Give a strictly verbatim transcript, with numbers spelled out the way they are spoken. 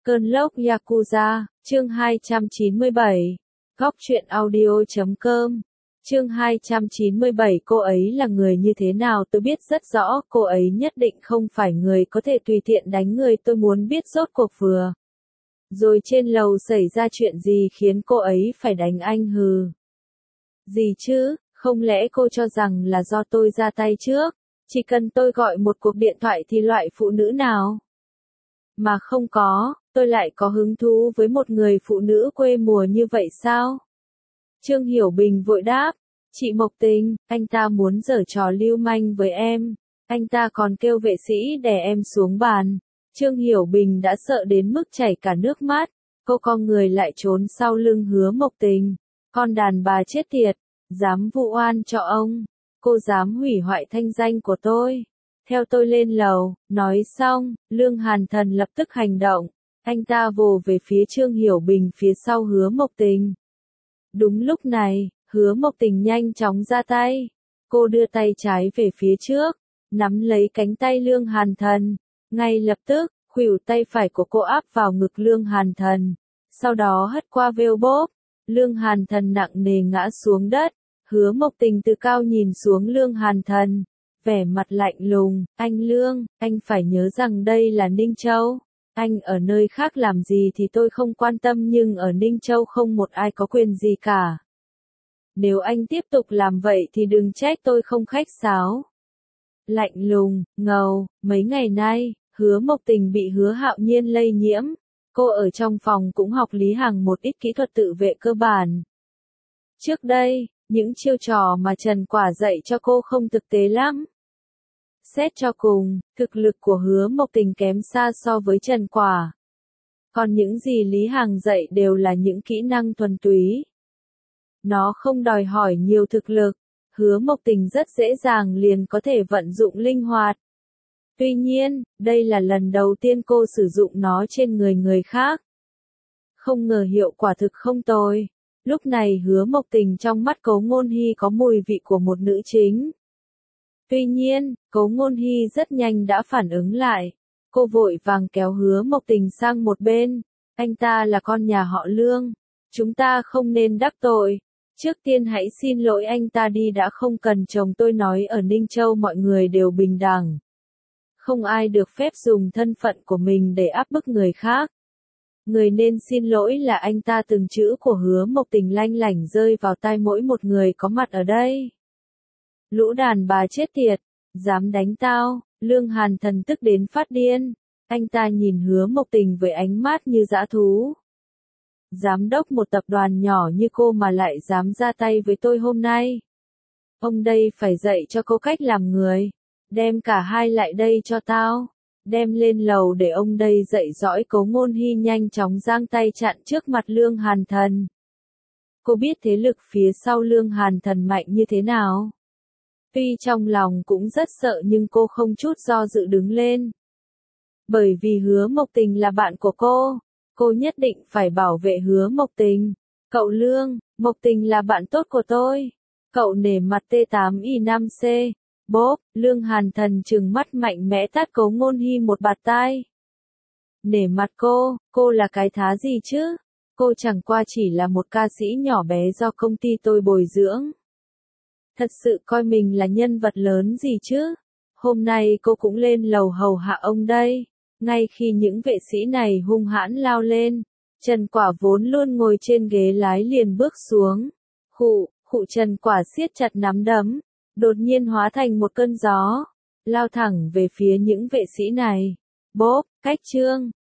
Cơn lốc Yakuza, chương hai trăm chín mươi bảy. Góc truyện audio chấm com. Chương hai trăm chín mươi bảy. Cô ấy là người như thế nào tôi biết rất rõ, cô ấy nhất định không phải người có thể tùy tiện đánh người, tôi muốn biết rốt cuộc vừa rồi trên lầu xảy ra chuyện gì khiến cô ấy phải đánh anh hừ. Gì chứ, không lẽ cô cho rằng là do tôi ra tay trước, chỉ cần tôi gọi một cuộc điện thoại thì loại phụ nữ nào mà không có, tôi lại có hứng thú với một người phụ nữ quê mùa như vậy sao? Trương Hiểu Bình vội đáp, chị Mộc Tình, anh ta muốn giở trò lưu manh với em, anh ta còn kêu vệ sĩ đè em xuống bàn. Trương Hiểu Bình đã sợ đến mức chảy cả nước mắt, cô con người lại trốn sau lưng Hứa Mộc Tình, con đàn bà chết tiệt, dám vu oan cho ông, cô dám hủy hoại thanh danh của tôi. Theo tôi lên lầu, nói xong, Lương Hàn Thần lập tức hành động, anh ta vồ về phía Trương Hiểu Bình phía sau Hứa Mộc Tình. Đúng lúc này, Hứa Mộc Tình nhanh chóng ra tay, cô đưa tay trái về phía trước, nắm lấy cánh tay Lương Hàn Thần, ngay lập tức, khuỷu tay phải của cô áp vào ngực Lương Hàn Thần, sau đó hất qua vêu bốp, Lương Hàn Thần nặng nề ngã xuống đất, Hứa Mộc Tình từ cao nhìn xuống Lương Hàn Thần, vẻ mặt lạnh lùng, anh Lương, anh phải nhớ rằng đây là Ninh Châu, anh ở nơi khác làm gì thì tôi không quan tâm nhưng ở Ninh Châu không một ai có quyền gì cả. Nếu anh tiếp tục làm vậy thì đừng trách tôi không khách sáo. Lạnh lùng, ngầu, mấy ngày nay, Hứa Mộc Tình bị Hứa Hạo Nhiên lây nhiễm, cô ở trong phòng cũng học Lý Hằng một ít kỹ thuật tự vệ cơ bản. Trước đây, những chiêu trò mà Trần Quả dạy cho cô không thực tế lắm. Xét cho cùng, thực lực của Hứa Mộc Tình kém xa so với Trần Quả. Còn những gì Lý Hằng dạy đều là những kỹ năng thuần túy. Nó không đòi hỏi nhiều thực lực, Hứa Mộc Tình rất dễ dàng liền có thể vận dụng linh hoạt. Tuy nhiên, đây là lần đầu tiên cô sử dụng nó trên người người khác. Không ngờ hiệu quả thực không tồi. Lúc này Hứa Mộc Tình trong mắt Cố Ngôn Hy có mùi vị của một nữ chính. Tuy nhiên, Cố Ngôn Hy rất nhanh đã phản ứng lại. Cô vội vàng kéo Hứa Mộc Tình sang một bên. Anh ta là con nhà họ Lương. Chúng ta không nên đắc tội. Trước tiên hãy xin lỗi anh ta đi đã, không cần chồng tôi nói ở Ninh Châu mọi người đều bình đẳng. Không ai được phép dùng thân phận của mình để áp bức người khác. Người nên xin lỗi là anh ta. Từng chữ của Hứa Mộc Tình lanh lảnh rơi vào tai mỗi một người có mặt ở đây. Lũ đàn bà chết tiệt, dám đánh tao, Lương Hàn Thần tức đến phát điên. Anh ta nhìn Hứa Mộc Tình với ánh mắt như dã thú. Giám đốc một tập đoàn nhỏ như cô mà lại dám ra tay với tôi hôm nay. Ông đây phải dạy cho cô cách làm người. Đem cả hai lại đây cho tao. Đem lên lầu để ông đây dạy dõi. Cố Ngôn Hy nhanh chóng giang tay chặn trước mặt Lương Hàn Thần. Cô biết thế lực phía sau Lương Hàn Thần mạnh như thế nào. Tuy trong lòng cũng rất sợ nhưng cô không chút do dự đứng lên. Bởi vì Hứa Mộc Tình là bạn của cô, cô nhất định phải bảo vệ Hứa Mộc Tình. Cậu Lương, Mộc Tình là bạn tốt của tôi. Cậu nể mặt T tám I năm C. Bốp, Lương Hàn Thần trừng mắt mạnh mẽ tát Cố Ngôn Hy một bạt tai. Nể mặt cô, cô là cái thá gì chứ? Cô chẳng qua chỉ là một ca sĩ nhỏ bé do công ty tôi bồi dưỡng. Thật sự coi mình là nhân vật lớn gì chứ? Hôm nay cô cũng lên lầu hầu hạ ông đây. Ngay khi những vệ sĩ này hung hãn lao lên, Trần Quả vốn luôn ngồi trên ghế lái liền bước xuống. Khụ, khụ Trần Quả siết chặt nắm đấm, đột nhiên hóa thành một cơn gió, lao thẳng về phía những vệ sĩ này. Bốp, cách Trương,